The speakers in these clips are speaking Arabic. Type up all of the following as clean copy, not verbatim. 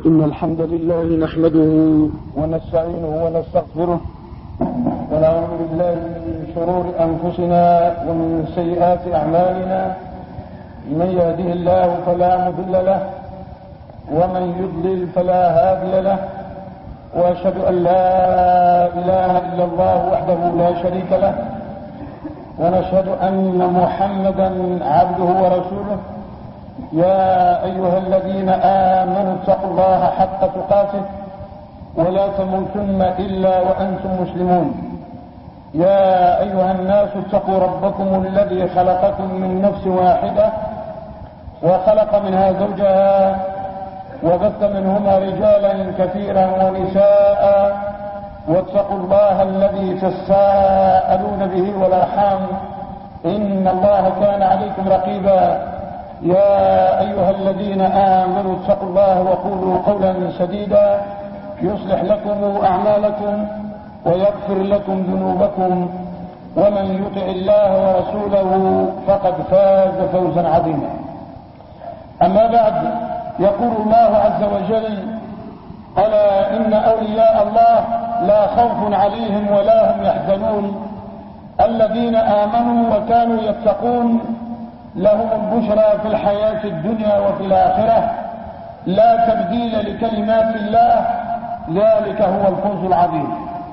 إن الحمد لله نحمده ونستعينه ونستغفره ونعوذ بالله من شرور أنفسنا ومن سيئات أعمالنا. من يهده الله فلا مضل له ومن يضلل فلا هادي له، وأشهد أن لا إله إلا الله وحده لا شريك له، ونشهد أن محمدا عبده ورسوله. يا أيها الذين آمنوا اتقوا الله حق تقاته ولا تموتن إلا وأنتم مسلمون. يا أيها الناس اتقوا ربكم الذي خلقكم من نفس واحدة وخلق منها زوجها وبث منهما رجالا كثيرا ونساء، واتقوا الله الذي تساءلون به والأرحام إن الله كان عليكم رقيبا. يا أيها الذين آمنوا اتقوا الله وقولوا قولا سديدا يصلح لكم أعمالكم ويغفر لكم ذنوبكم، ومن يطع الله ورسوله فقد فاز فوزا عظيما. أما بعد، يقول الله عز وجل: ألا إن أولياء الله لا خوف عليهم ولا هم يحزنون الذين آمنوا وكانوا يتقون لهم البشرى في الحياة الدنيا وفي الآخرة لا تبديل لكلمات الله ذلك هو الفوز العظيم.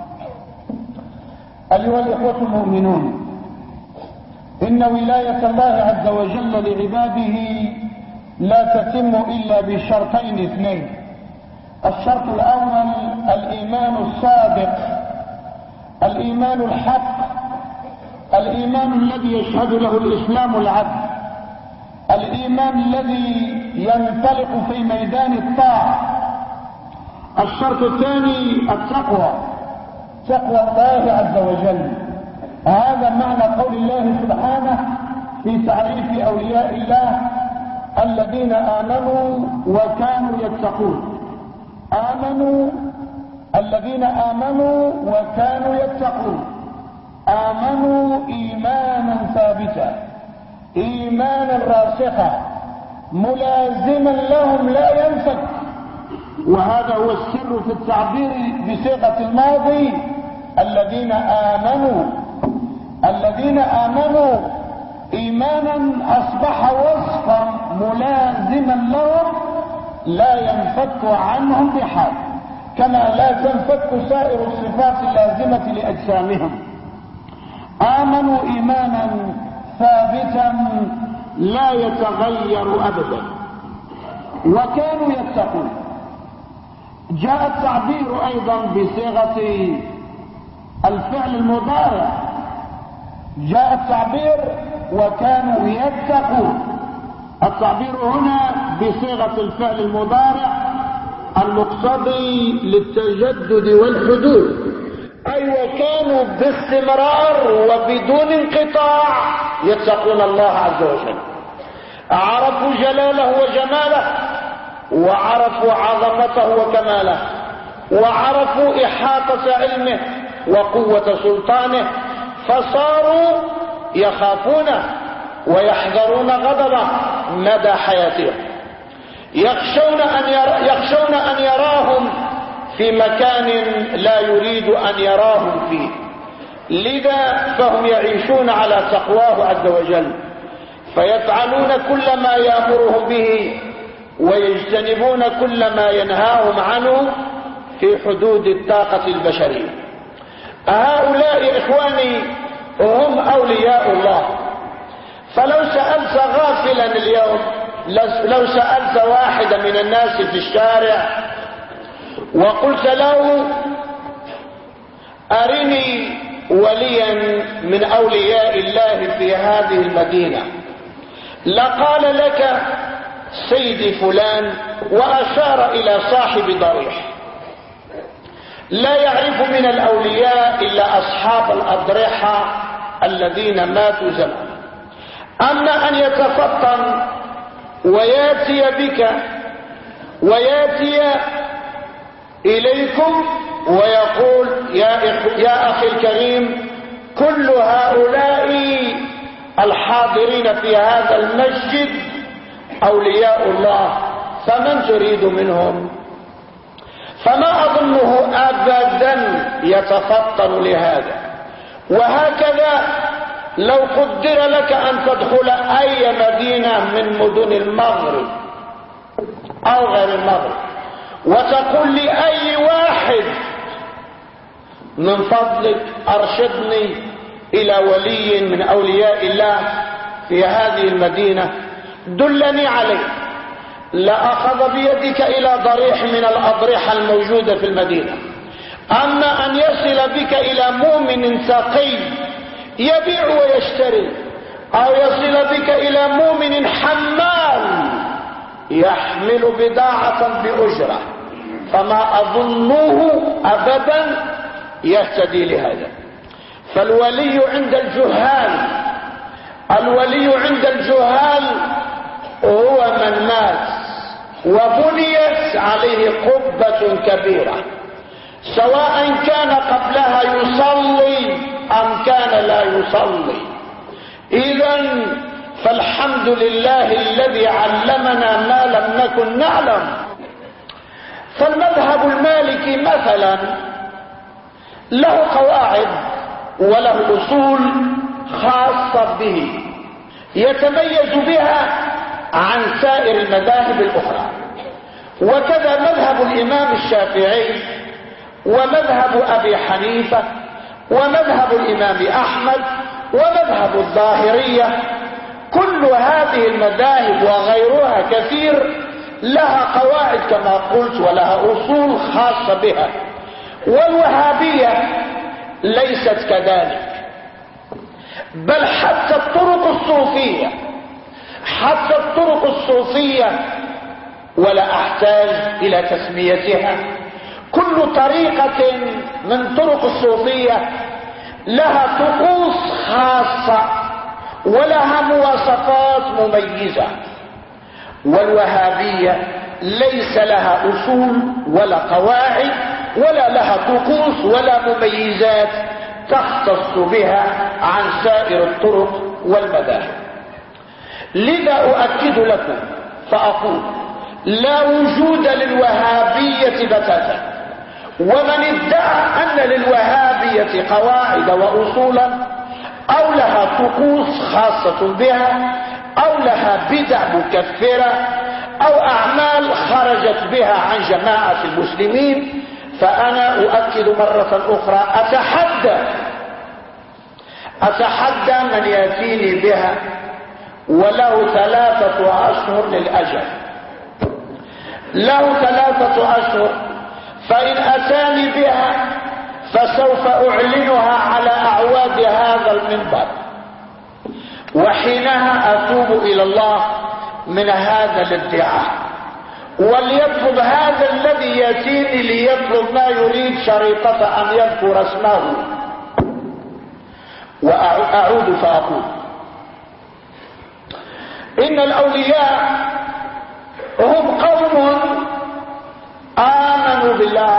أيها الإخوة المؤمنون، إن ولاية الله عز وجل لعباده لا تتم إلا بشرطين اثنين. الشرط الأول الإيمان الصادق، الإيمان الحق، الإيمان الذي يشهد له الإسلام العدل، الإيمان الذي ينطلق في ميدان الطاعة. الشرط الثاني التقوى، تقوى الله عز وجل. هذا معنى قول الله سبحانه في تعريف أولياء الله: الذين آمنوا وكانوا يتقون. آمنوا، الذين آمنوا وكانوا يتقون. آمنوا إيمانا ثابتا، إيمانا راسخا ملازما لهم لا ينفك. وهذا هو السر في التعبير بصيغة الماضي: الذين آمنوا. الذين آمنوا إيمانا أصبح وصفا ملازما لهم لا ينفك عنهم بحال، كما لا تنفك سائر الصفات اللازمة لأجسامهم. آمنوا إيمانا ثابتا لا يتغير أبدا، وكانوا يتقون. جاء التعبير أيضا بصيغة الفعل المضارع، جاء التعبير وكانوا يتقون. التعبير هنا بصيغة الفعل المضارع المقتضي للتجدد والحدوث، أي وكانوا باستمرار وبدون انقطاع يتقون الله عز وجل. عرفوا جلاله وجماله، وعرفوا عظمته وكماله، وعرفوا إحاطة علمه وقوة سلطانه، فصاروا يخافونه ويحذرون غضبه مدى حياتهم، يخشون أن يراهم في مكان لا يريد أن يراهم فيه. لذا فهم يعيشون على تقواه عز وجل، فيفعلون كل ما يأمرهم به ويجتنبون كل ما ينهاهم عنه في حدود الطاقة البشرية. هؤلاء إخواني هم أولياء الله. فلو سألت غافلا اليوم، لو سألت واحدا من الناس في الشارع وقلت له: أرني وليا من أولياء الله في هذه المدينة، لقال لك سيدي فلان، وأشار إلى صاحب ضريح. لا يعرف من الأولياء إلا أصحاب الأضرحة الذين ماتوا زمان. أما أن يتفطن وياتي بك وياتي إليكم ويقول: يا أخي الكريم، كل هؤلاء الحاضرين في هذا المسجد أولياء الله، فمن تريد منهم؟ فما أظنه أبدا يتفطن لهذا. وهكذا لو قدر لك أن تدخل أي مدينة من مدن المغرب أو غير المغرب وتقول لأي واحد من فضلك أرشدني إلى ولي من أولياء الله في هذه المدينة، دلني عليه، لأخذ بيدك إلى ضريح من الأضرحة الموجودة في المدينة. أما أن يصل بك إلى مؤمن ثقيل يبيع ويشتري، أو يصل بك إلى مؤمن حمال يحمل بضاعة بأجرة، فما أظنه أبدا يهتدي لهذا. فالولي عند الجهال، الولي عند الجهال هو من مات وبنيت عليه قبة كبيرة، سواء كان قبلها يصلي أم كان لا يصلي. إذن فالحمد لله الذي علمنا ما لم نكن نعلم. فالمذهب المالكي مثلا له قواعد وله أصول خاصة به يتميز بها عن سائر المذاهب الأخرى. وكذا مذهب الإمام الشافعي ومذهب أبي حنيفة ومذهب الإمام أحمد ومذهب الظاهرية، كل هذه المذاهب وغيرها كثير لها قواعد كما قلت ولها أصول خاصة بها. والوهابية ليست كذلك، بل حتى الطرق الصوفية ولا أحتاج إلى تسميتها، كل طريقة من طرق الصوفية لها طقوس خاصة ولها مواصفات مميزة. والوهابية ليس لها أصول ولا قواعد ولا لها طقوس ولا مميزات تختص بها عن سائر الطرق والمذاهب. لذا أؤكد لكم فأقول لا وجود للوهابية بتاتا، ومن ادعى أن للوهابية قواعد وأصولا أو لها طقوس خاصة بها أو لها بدع مكفرة أو أعمال خرجت بها عن جماعة المسلمين، فأنا أؤكد مرة أخرى أتحدى من يأتيني بها وله 3 أشهر للأجل، له 3 أشهر، فإن أتاني بها فسوف أعلنها على أعواد هذا المنبر، وحينها أتوب إلى الله من هذا الادعاء. وليطلب هذا الذي يأتيني ليطلب ما يريد شريطة أن يذكر اسمه. وأعود فأقول إن الأولياء هم قوم آمنوا بالله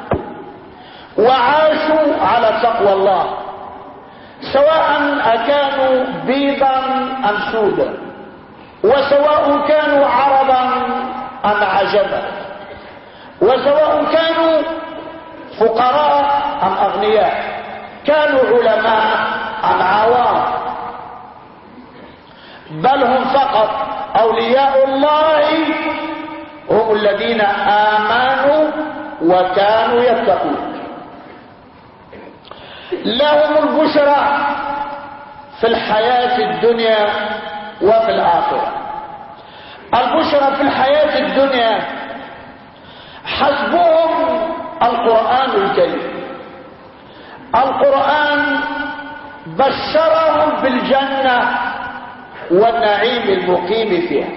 وعاشوا على تقوى الله، سواء أكانوا بيضا أم سودا، وسواء كانوا عربا أم عجبا، وسواء كانوا فقراء أم أغنياء، كانوا علماء أم عوام، بل هم فقط أولياء الله هم الذين آمنوا وكانوا يتقون. لهم البشرى في الحياة الدنيا وفي الآخرة. البشرى في الحياة الدنيا حسبهم القرآن الكريم. القرآن بشرهم بالجنة والنعيم المقيم فيها،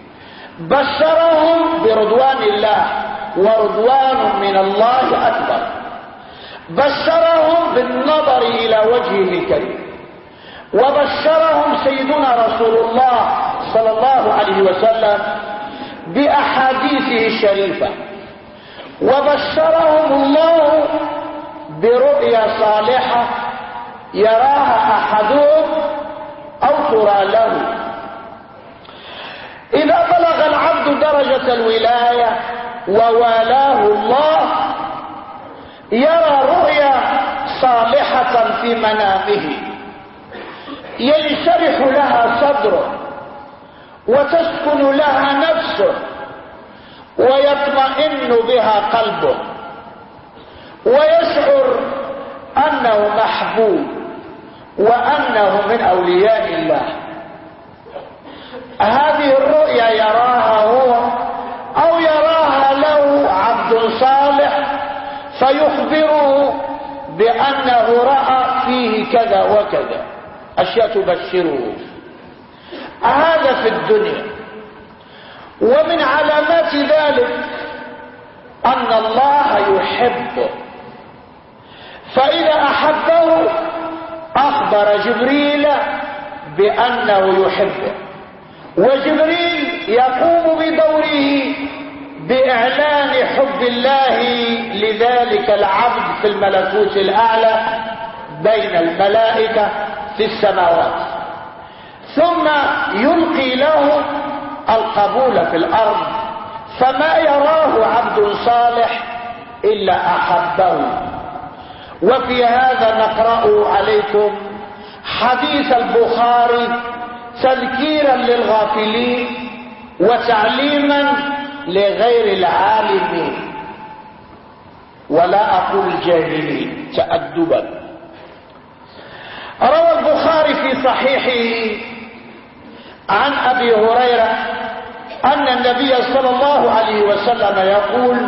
بشرهم برضوان الله ورضوان من الله أكبر، بشرهم بالنظر إلى وجهه الكريم، وبشرهم سيدنا رسول الله صلى الله عليه وسلم بأحاديثه الشريفة، وبشرهم الله برؤيا صالحة يراها أحدهم أو ترى له. إذا بلغ العبد درجة الولاية ووالاه الله يرى رؤيا صالحة في منامه ينشرح لها صدره وتسكن لها نفسه ويطمئن بها قلبه ويشعر أنه محبوب وأنه من أولياء الله. هذه الرؤيا يراها هو أو يراها له عبد صالح فيخبره بأنه رأى فيه كذا وكذا، أشياء تبشره. هذا في الدنيا. ومن علامات ذلك أن الله يحبه، فإذا أحبه أخبر جبريل بأنه يحبه، وجبريل يقوم بدوره بإعلان حب الله لذلك العبد في الملكوت الأعلى بين الملائكة في السماوات، ثم يلقي له القبول في الأرض، فما يراه عبد صالح إلا أحبه. وفي هذا نقرأ عليكم حديث البخاري تذكيرا للغافلين وتعليما لغير العالمين، ولا أقول الجاهلين تأدبا. روى البخاري في صحيحه عن أبي هريرة أن النبي صلى الله عليه وسلم يقول: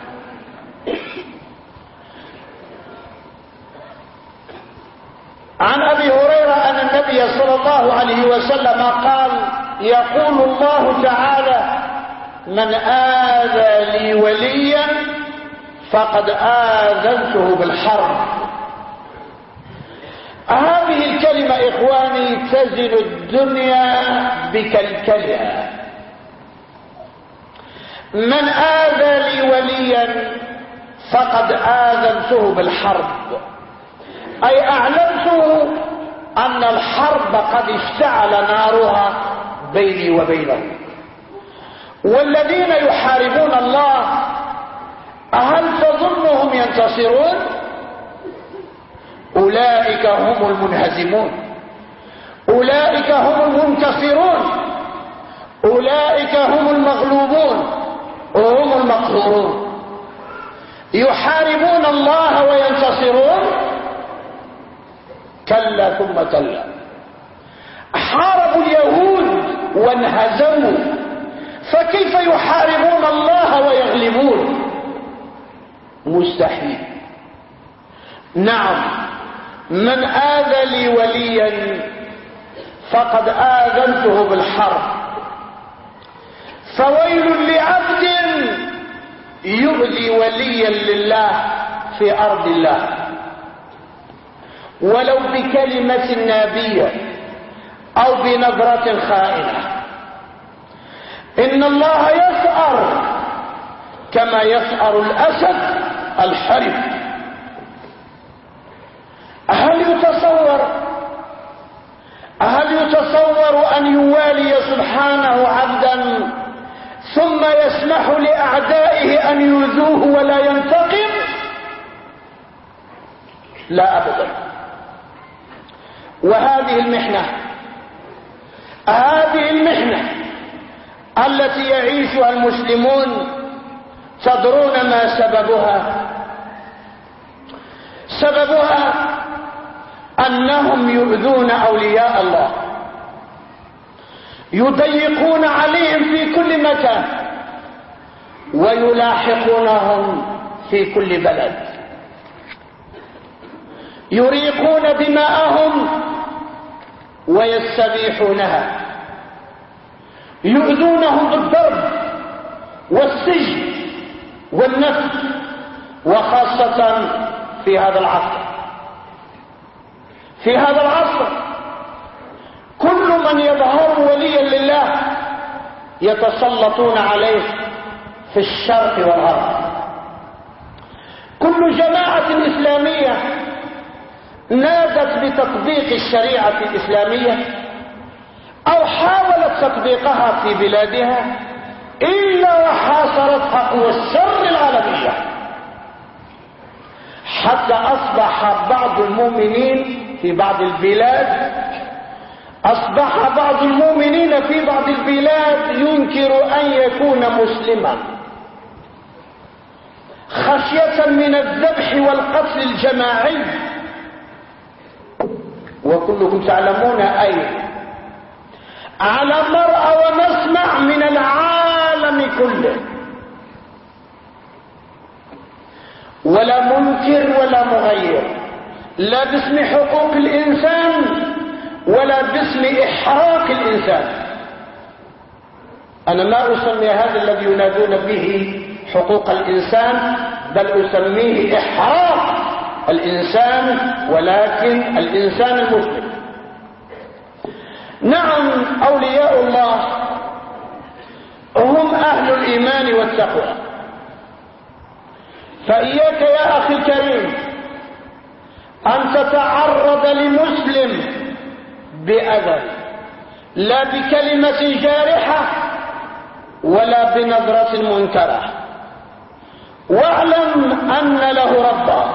عن أبي هريرة أن النبي صلى الله عليه وسلم قال: يقول الله تعالى: من آذى لي وليا فقد آذنته بالحرب. هذه الكلمة إخواني تزن الدنيا بكلكلها. من آذى لي وليا فقد آذنته بالحرب، أي أعلمته أن الحرب قد اشتعل نارها بيني وبينه. والذين يحاربون الله هل تظنهم ينتصرون؟ أولئك هم المنهزمون، أولئك هم المنتصرون، أولئك هم المغلوبون وهم المقهورون. يحاربون الله وينتصرون؟ كلا ثم كلا. حاربوا اليهود وانهزموا، فكيف يحاربون الله ويغلبون؟ مستحيل. نعم، من آذى لي وليا فقد آذنته بالحرب. فويل لعبد يؤذي وليا لله في أرض الله ولو بكلمة نابية أو بنظرة خائنة. إن الله يسأر كما يسأر الأسد الحرب. هل يتصور أن يوالي سبحانه عبدا ثم يسمح لأعدائه أن يؤذوه ولا ينتقم؟ لا أبدا. وهذه المحنة التي يعيشها المسلمون تدرون ما سببها أنهم يؤذون أولياء الله، يضيقون عليهم في كل مكان ويلاحقونهم في كل بلد، يريقون دماءهم ويستبيحونها، يؤذونهم بالضرب والسجن والنفس، وخاصة في هذا العصر كل من يظهر وليا لله يتسلطون عليه في الشرق والغرب. كل جماعة إسلامية نادت بتطبيق الشريعة الإسلامية أو حاولت تطبيقها في بلادها إلا وحاصرتها قوى الشر العالمية، حتى أصبح بعض المؤمنين في بعض البلاد، أصبح بعض المؤمنين في بعض البلاد ينكر أن يكون مسلما خشية من الذبح والقتل الجماعي. وكلكم تعلمون أين على مرأى ومسمع من العالم كله، ولا منكر ولا مغير، لا باسم حقوق الإنسان ولا باسم إحراق الإنسان. أنا ما أسمي هذا الذي ينادون به حقوق الإنسان، بل أسميه إحراق الإنسان، ولكن الإنسان المسلم. نعم، أولياء الله هم أهل الإيمان والتقوى. فإياك يا أخي الكريم أن تتعرض لمسلم بأذى، لا بكلمة جارحة ولا بنظرة منكرة، واعلم أن له ربا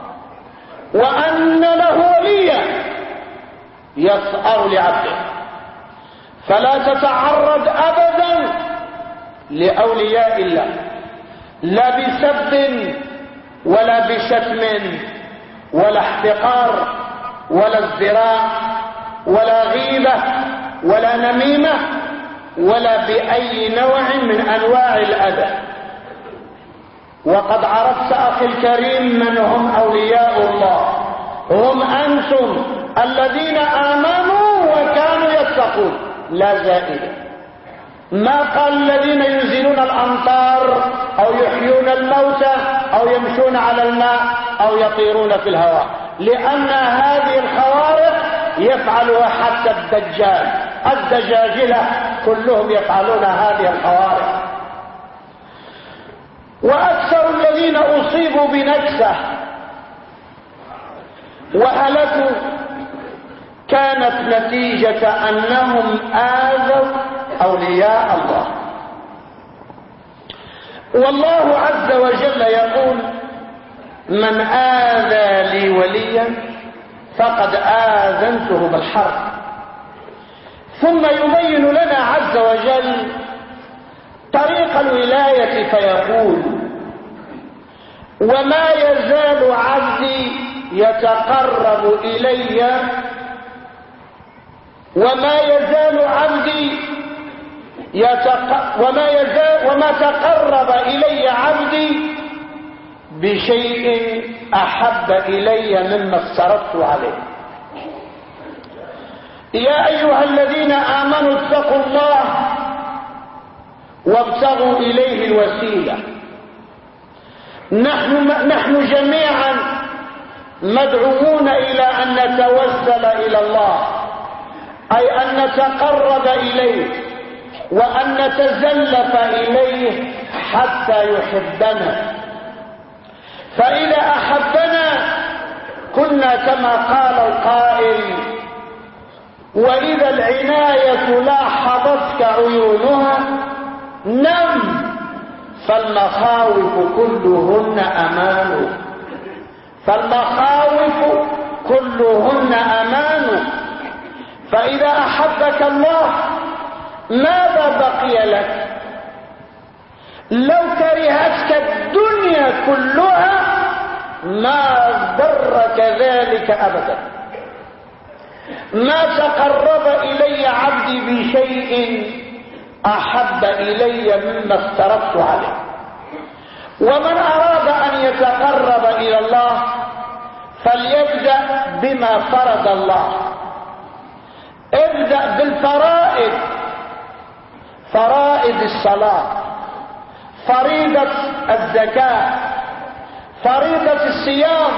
وأن له وليا يثأر لعبده. فلا تتعرض أبدا لأولياء الله، لا بسب ولا بشتم ولا احتقار ولا ازدراء ولا غيبة ولا نميمة ولا بأي نوع من أنواع الأذى. وقد عرفت أخي الكريم من هم أولياء الله، هم أنتم الذين آمنوا وكانوا يتقون، لا زائد. ما قال الذين ينزلون الأمطار أو يحيون الموتى أو يمشون على الماء أو يطيرون في الهواء، لأن هذه الخوارق يفعلها حتى الدجاجلة كلهم يفعلون هذه الخوارق. وأكثر الذين أصيبوا بنكسة وهلكوا كانت نتيجة أنهم آذوا أولياء الله. والله عز وجل يقول: من آذى لي وليا فقد آذنته بالحرب. ثم يبين لنا عز وجل طريق الولاية فيقول: وما يزال عبدي يتقرب إلي وما تقرب إلي عبدي بشيء أحب إلي مما افترضت عليه. يا أيها الذين آمنوا اتقوا الله وابتغوا إليه الوسيلة. نحن جميعا مدعوون إلى أن نتوسل إلى الله، أي أن نتقرب إليه وأن نتزلف إليه حتى يحبنا. فإذا أحبنا كنا كما قال القائل: وإذا العناية لاحظتك عيونها نم، فالمخاوف كلهن أمان. فالمخاوف كلهن أمان. فإذا أحبك الله ماذا بقي لك؟ لو كرهتك الدنيا كلها ما ضرك ذلك أبدا. ما تقرب إلي عبدي بشيء أحب إلي مما افترضت عليه. ومن أراد أن يتقرب إلى الله فليبدأ بما فرض الله. ابدأ بالفرائض، فرائض الصلاة، فريضة الزكاة، فريضة الصيام،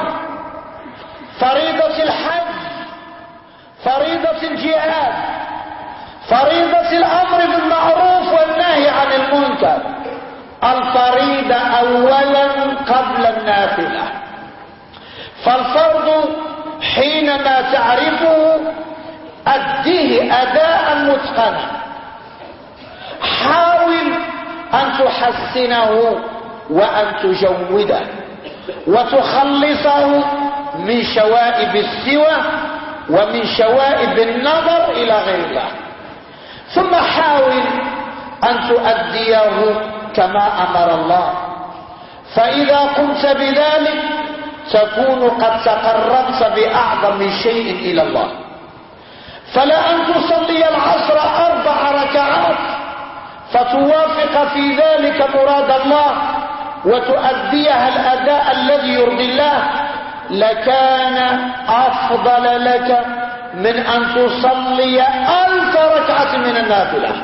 فريضة الحج، فريضة الجهاد، فريضة الأمر بالمعروف والنهي عن المنكر. الفريضة أولا قبل النافلة. فالفرض حينما تعرفه أديه أداء متقنا. حاول أن تحسنه وأن تجوده وتخلصه من شوائب السوى ومن شوائب النظر إلى غير الله، ثم حاول أن تؤديه كما أمر الله، فإذا قمت بذلك تكون قد تقربت بأعظم شيء إلى الله. فلا أن تصلي العصر 4 ركعات فتوافق في ذلك مراد الله وتؤديها الأداء الذي يرضي الله، لكان أفضل لك من أن تصلي 1000 ركعة من النافلة.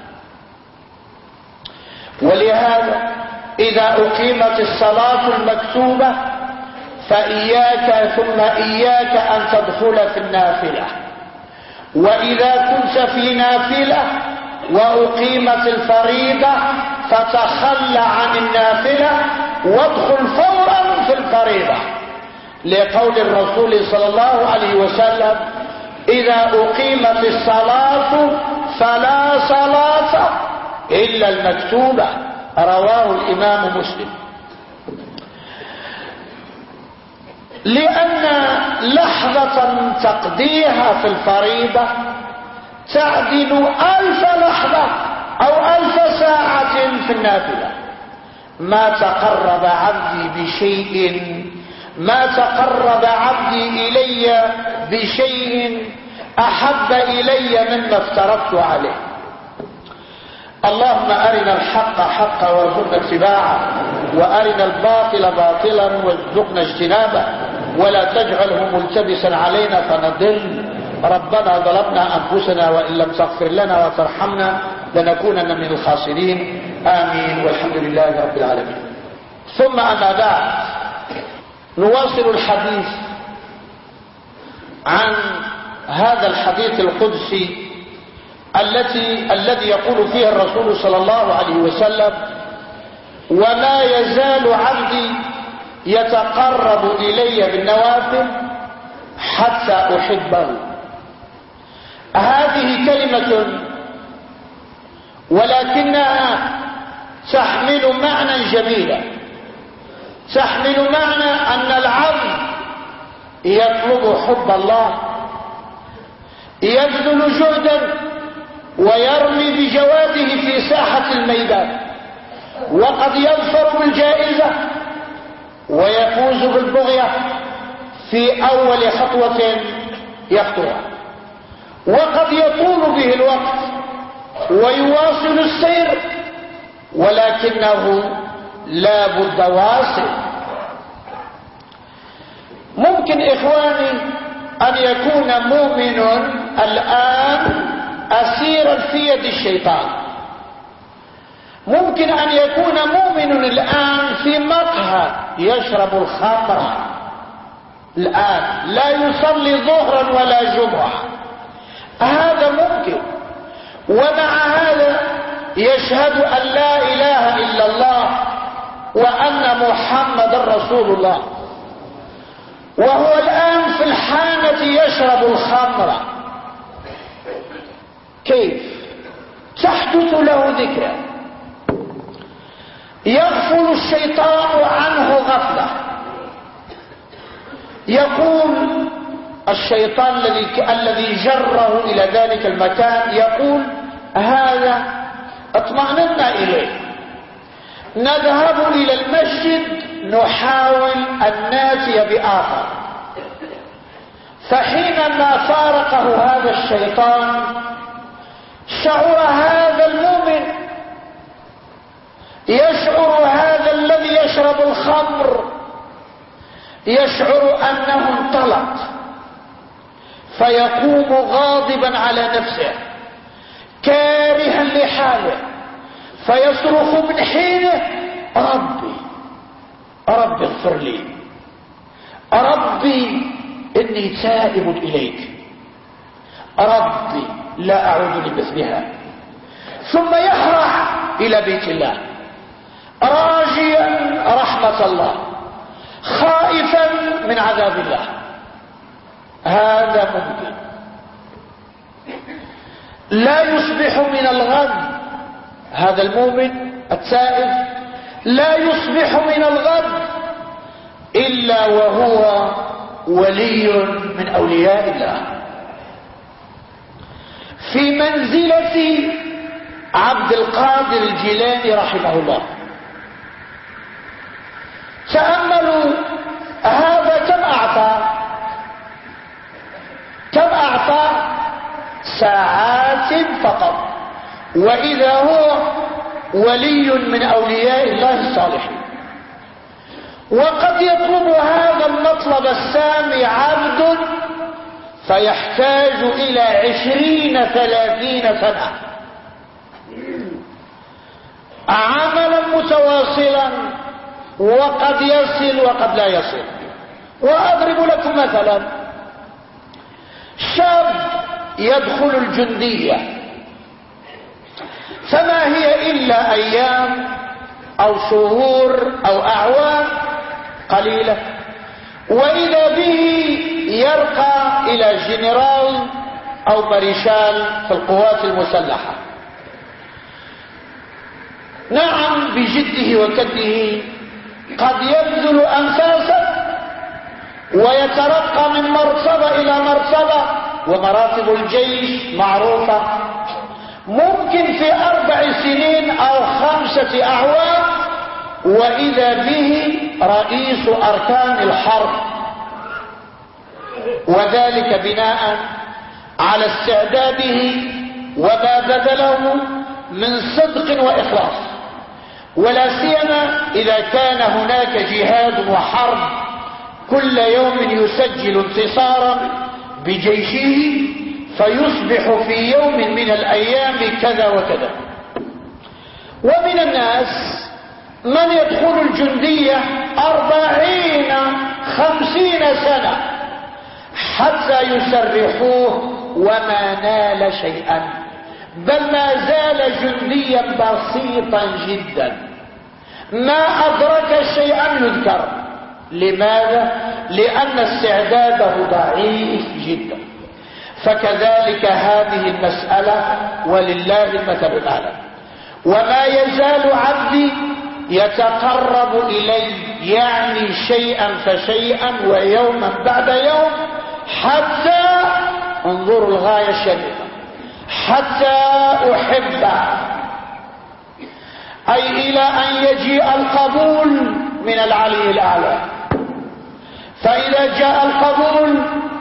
ولهذا إذا أقيمت الصلاة المكتوبة فإياك ثم إياك أن تدخل في النافلة، وإذا كنت في نافلة وأقيمت الفريضة فتخلى عن النافلة وادخل فورا في الفريضة، لقول الرسول صلى الله عليه وسلم: إذا أقيمت الصلاة فلا صلاة إلا المكتوبة، رواه الإمام مسلم. لأن لحظة تقضيها في الفريضة تعدل 1000 لحظة أو 1000 ساعة في النافلة. ما تقرب عبدي إلي بشيء أحب إلي مما افترضت عليه. اللهم أرنا الحق حقا وارزقنا اتباعه، وأرنا الباطل باطلا وارزقنا اجتنابه، ولا تجعله ملتبسا علينا فنضل. ربنا ظلمنا أنفسنا وإن لم تغفر لنا وترحمنا لنكونن من الخاسرين. آمين، والحمد لله رب العالمين. ثم أما بعد، نواصل الحديث عن هذا الحديث القدسي الذي يقول فيه الرسول صلى الله عليه وسلم: وما يزال عبدي يتقرب إلي بالنوافل حتى أحبه. هذه كلمة ولكنها تحمل معنى جميلا، تحمل معنى أن العبد يطلب حب الله، يبذل جهدا ويرمي بجواده في ساحة الميدان، وقد يظفر بالجائزة ويفوز بالبغية في أول خطوة يخطوها، وقد يطول به الوقت ويواصل السير، ولكنه لا بد واصل. ممكن إخواني أن يكون مؤمن الآن أسيرا في يد الشيطان، ممكن أن يكون مؤمن الآن في مقهى يشرب الخمر الآن، لا يصلي ظهرا ولا جمعة، هذا ممكن، ومع هذا يشهد أن لا إله إلا الله وأن محمد رسول الله، وهو الآن في الحانة يشرب الخمر. كيف تحدث له ذكرى؟ يغفل الشيطان عنه غفلة. يقول الشيطان الذي جره إلى ذلك المكان، يقول: هذا اطمأننا إليه، نذهب إلى المسجد نحاول أن ناتي بآخر. فحينما فارقه هذا الشيطان شعر هذا المؤمن، يشعر هذا الذي يشرب الخمر، يشعر أنه انطلق، فيقوم غاضبا على نفسه كارها لحاله، فيصرخ من حينه: ربي ربي اغفر لي، ربي إني تائب إليك، ربي لا أعود لمثلها. ثم يهرع إلى بيت الله راجيا رحمة الله، خائفا من عذاب الله. هذا ممكن. لا يصبح من الغد هذا المؤمن التائب لا يصبح من الغد إلا وهو ولي من أولياء الله، في منزلة عبد القادر الجيلاني رحمه الله. تأملوا هذا كم أعطى ساعات فقط، وإذا هو ولي من أولياء الله الصالحين. وقد يطلب هذا المطلب السامي عبد فيحتاج إلى 20-30 سنة عملا متواصلا، وقد يصل وقد لا يصل. وأضرب لكم مثلا، شاب يدخل الجندية، فما هي إلا أيام أو شهور أو أعوام قليلة، وإذا به يرقى إلى جنرال أو مارشال في القوات المسلحة. نعم بجده وكده قد يبذل أنفاسا ويترقى من مرتبة إلى مرتبة، ومراتب الجيش معروفة، ممكن في 4 سنين أو 5 أعوام وإذا به رئيس أركان الحرب، وذلك بناء على استعداده وما بذله من صدق وإخلاص، ولا سيما إذا كان هناك جهاد وحرب كل يوم يسجل انتصارا بجيشه، فيصبح في يوم من الأيام كذا وكذا. ومن الناس من يدخل الجندية 40-50 سنة حتى يسرحوه وما نال شيئا، بل ما زال جنديا بسيطا جدا، ما أدرك شيئا يذكر. لماذا؟ لأن استعداده ضعيف جدا. فكذلك هذه المسألة ولله المثل الأعلى. وما يزال عبدي يتقرب إلي، يعني شيئا فشيئا ويوما بعد يوم، حتى انظروا الغاية الشديدة، حتى أحبه، أي إلى أن يجيء القبول من العلي الأعلى. فإذا جاء القبول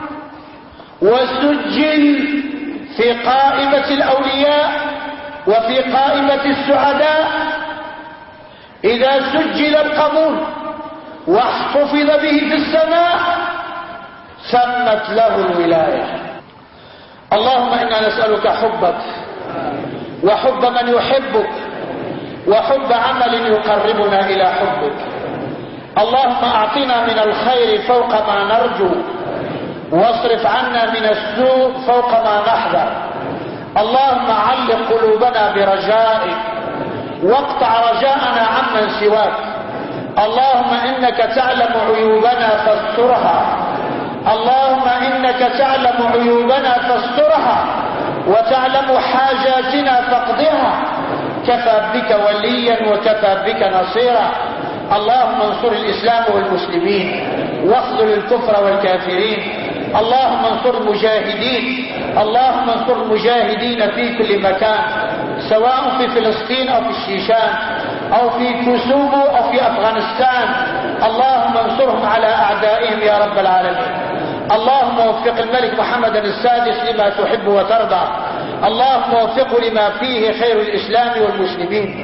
وسجل في قائمة الأولياء وفي قائمة السعداء، إذا سجل القبول واحتفظ به في السماء ثمت له الولاية. اللهم إنا نسألك حبك وحب من يحبك وحب عمل يقربنا إلى حبك. اللهم أعطنا من الخير فوق ما نرجو، واصرف عنا من السوء فوق ما نحذر. اللهم علق قلوبنا برجائك واقطع رجاءنا عمن سواك. اللهم إنك تعلم عيوبنا فاسترها، اللهم إنك تعلم عيوبنا فاسترها وتعلم حاجاتنا فاقضها. كفى بك وليا وكفى بك نصيرا. اللهم انصر الإسلام والمسلمين واخذل الكفر والكافرين. اللهم انصر المجاهدين، اللهم انصر المجاهدين في كل مكان، سواء في فلسطين أو في الشيشان أو في كوسوفو أو في أفغانستان. اللهم انصرهم على أعدائهم يا رب العالمين. اللهم وفق الملك محمد السادس لما تحب وترضى. اللهم وفقه لما فيه خير الإسلام والمسلمين.